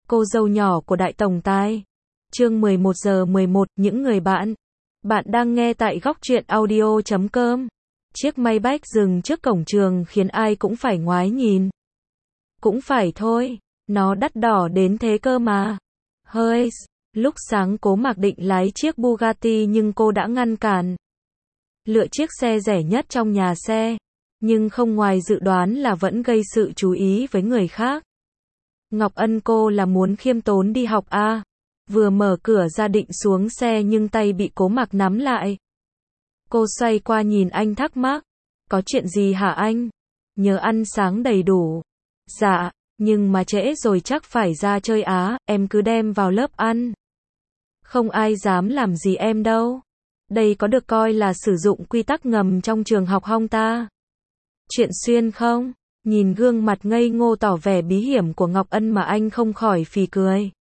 Cô dâu nhỏ của đại tổng tài. Chương 11 giờ 11, những người bạn. Bạn đang nghe tại góc truyện audio.com. Chiếc Maybach dừng trước cổng trường khiến ai cũng phải ngoái nhìn. Cũng phải thôi, nó đắt đỏ đến thế cơ mà. Hơi, lúc sáng Cố Mạc định lái chiếc Bugatti nhưng cô đã ngăn cản. Lựa chiếc xe rẻ nhất trong nhà xe, nhưng không ngoài dự đoán là vẫn gây sự chú ý với người khác. Ngọc Ân, cô là muốn khiêm tốn đi học à? Vừa mở cửa ra định xuống xe nhưng tay bị Cố Mạc nắm lại. Cô xoay qua nhìn anh thắc mắc. Có chuyện gì hả anh? Nhớ ăn sáng đầy đủ. Dạ, nhưng mà trễ rồi chắc phải ra chơi á, em cứ đem vào lớp ăn. Không ai dám làm gì em đâu. Đây có được coi là sử dụng quy tắc ngầm trong trường học không ta? Chuyện xuyên không? Nhìn gương mặt ngây ngô tỏ vẻ bí hiểm của Ngọc Ân mà anh không khỏi phì cười.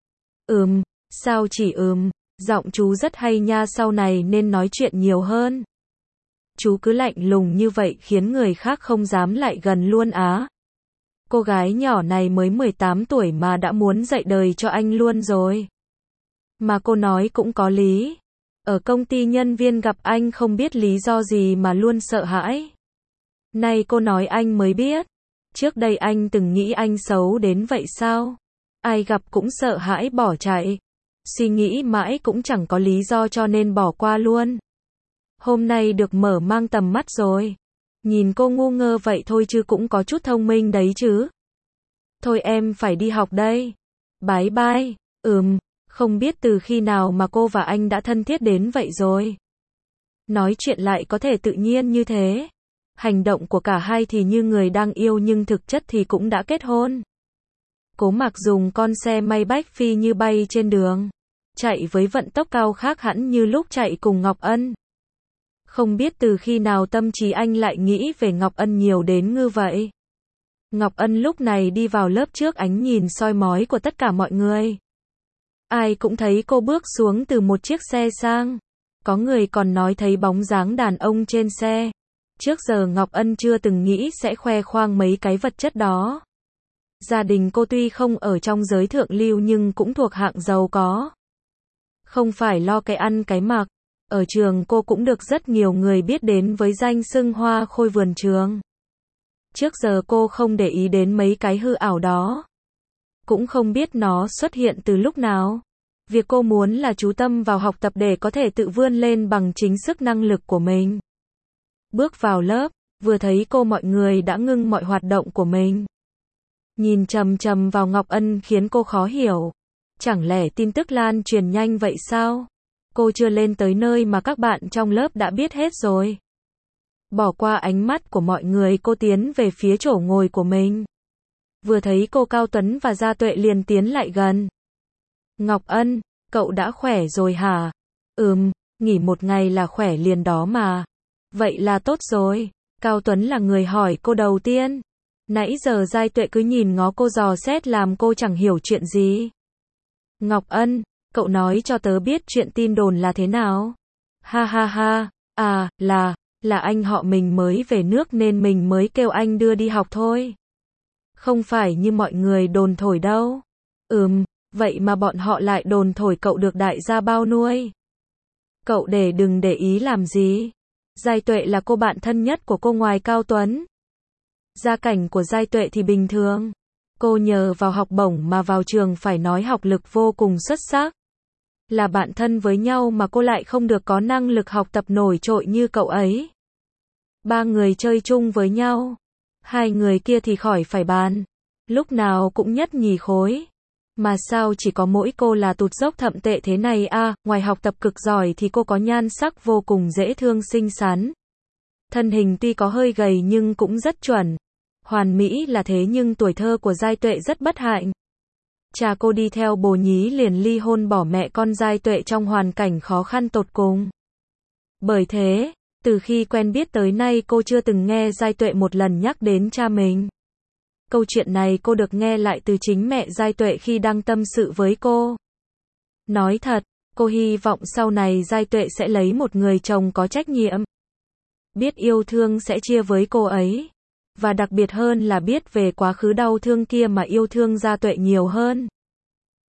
Sao chỉ giọng chú rất hay nha, sau này nên nói chuyện nhiều hơn. Chú cứ lạnh lùng như vậy khiến người khác không dám lại gần luôn á. Cô gái nhỏ này mới 18 tuổi mà đã muốn dạy đời cho anh luôn rồi. Mà cô nói cũng có lý. Ở công ty nhân viên gặp anh không biết lý do gì mà luôn sợ hãi. Nay cô nói anh mới biết. Trước đây anh từng nghĩ anh xấu đến vậy sao? Ai gặp cũng sợ hãi bỏ chạy. Suy nghĩ mãi cũng chẳng có lý do cho nên bỏ qua luôn. Hôm nay được mở mang tầm mắt rồi. Nhìn cô ngu ngơ vậy thôi chứ cũng có chút thông minh đấy chứ. Thôi em phải đi học đây. Bye bye. Không biết từ khi nào mà cô và anh đã thân thiết đến vậy rồi. Nói chuyện lại có thể tự nhiên như thế. Hành động của cả hai thì như người đang yêu nhưng thực chất thì cũng đã kết hôn. Cố Mạc dùng con xe Maybach phi như bay trên đường. Chạy với vận tốc cao khác hẳn như lúc chạy cùng Ngọc Ân. Không biết từ khi nào tâm trí anh lại nghĩ về Ngọc Ân nhiều đến như vậy. Ngọc Ân lúc này đi vào lớp trước ánh nhìn soi mói của tất cả mọi người. Ai cũng thấy cô bước xuống từ một chiếc xe sang. Có người còn nói thấy bóng dáng đàn ông trên xe. Trước giờ Ngọc Ân chưa từng nghĩ sẽ khoe khoang mấy cái vật chất đó. Gia đình cô tuy không ở trong giới thượng lưu nhưng cũng thuộc hạng giàu có. Không phải lo cái ăn cái mặc. Ở trường cô cũng được rất nhiều người biết đến với danh xưng hoa khôi vườn trường. Trước giờ cô không để ý đến mấy cái hư ảo đó. Cũng không biết nó xuất hiện từ lúc nào. Việc cô muốn là chú tâm vào học tập để có thể tự vươn lên bằng chính sức năng lực của mình. Bước vào lớp, vừa thấy cô mọi người đã ngưng mọi hoạt động của mình. Nhìn chằm chằm vào Ngọc Ân khiến cô khó hiểu. Chẳng lẽ tin tức lan truyền nhanh vậy sao? Cô chưa lên tới nơi mà các bạn trong lớp đã biết hết rồi. Bỏ qua ánh mắt của mọi người, cô tiến về phía chỗ ngồi của mình. Vừa thấy cô Cao Tuấn và Gia Tuệ liền tiến lại gần. Ngọc Ân, cậu đã khỏe rồi hả? Nghỉ một ngày là khỏe liền đó mà. Vậy là tốt rồi. Cao Tuấn là người hỏi cô đầu tiên. Nãy giờ Gia Tuệ cứ nhìn ngó cô dò xét làm cô chẳng hiểu chuyện gì. Ngọc Ân, cậu nói cho tớ biết chuyện tin đồn là thế nào? Ha ha ha, là anh họ mình mới về nước nên mình mới kêu anh đưa đi học thôi. Không phải như mọi người đồn thổi đâu. Vậy mà bọn họ lại đồn thổi cậu được đại gia bao nuôi. Cậu đừng để ý làm gì. Gia Tuệ là cô bạn thân nhất của cô ngoài Cao Tuấn. Gia cảnh của Gia Tuệ thì bình thường. Cô nhờ vào học bổng mà vào trường phải nói học lực vô cùng xuất sắc. Là bạn thân với nhau mà cô lại không được có năng lực học tập nổi trội như cậu ấy. Ba người chơi chung với nhau. Hai người kia thì khỏi phải bàn. Lúc nào cũng nhất nhì khối. Mà sao chỉ có mỗi cô là tụt dốc thậm tệ thế này à? Ngoài học tập cực giỏi thì cô có nhan sắc vô cùng dễ thương xinh xắn. Thân hình tuy có hơi gầy nhưng cũng rất chuẩn. Hoàn mỹ là thế nhưng tuổi thơ của Gia Tuệ rất bất hạnh. Cha cô đi theo bồ nhí liền ly hôn bỏ mẹ con Gia Tuệ trong hoàn cảnh khó khăn tột cùng. Bởi thế, từ khi quen biết tới nay cô chưa từng nghe Gia Tuệ một lần nhắc đến cha mình. Câu chuyện này cô được nghe lại từ chính mẹ Gia Tuệ khi đang tâm sự với cô. Nói thật, cô hy vọng sau này Gia Tuệ sẽ lấy một người chồng có trách nhiệm. Biết yêu thương sẽ chia với cô ấy. Và đặc biệt hơn là biết về quá khứ đau thương kia mà yêu thương Gia Tuệ nhiều hơn.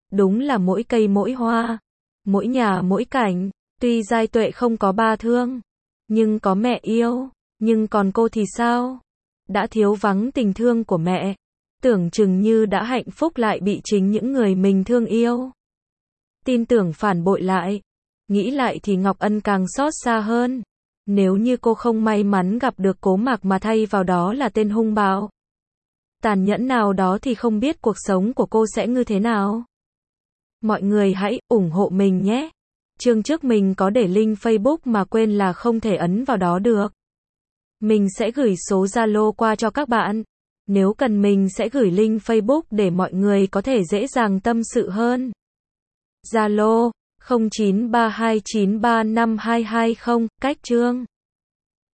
Đúng là mỗi cây mỗi hoa, mỗi nhà mỗi cảnh, tuy giai tuệ không có ba thương, nhưng có mẹ yêu, nhưng còn cô thì sao? Đã thiếu vắng tình thương của mẹ, tưởng chừng như đã hạnh phúc lại bị chính những người mình thương yêu. Tin tưởng phản bội lại, nghĩ lại thì Ngọc Ân càng xót xa hơn. Nếu như cô không may mắn gặp được Cố Mạc mà thay vào đó là tên hung bạo, tàn nhẫn nào đó thì không biết cuộc sống của cô sẽ như thế nào. Mọi người hãy ủng hộ mình nhé. Chương trước mình có để link Facebook mà quên là không thể ấn vào đó được. Mình sẽ gửi số Zalo qua cho các bạn. Nếu cần mình sẽ gửi link Facebook để mọi người có thể dễ dàng tâm sự hơn. Zalo 0932935220, cách chương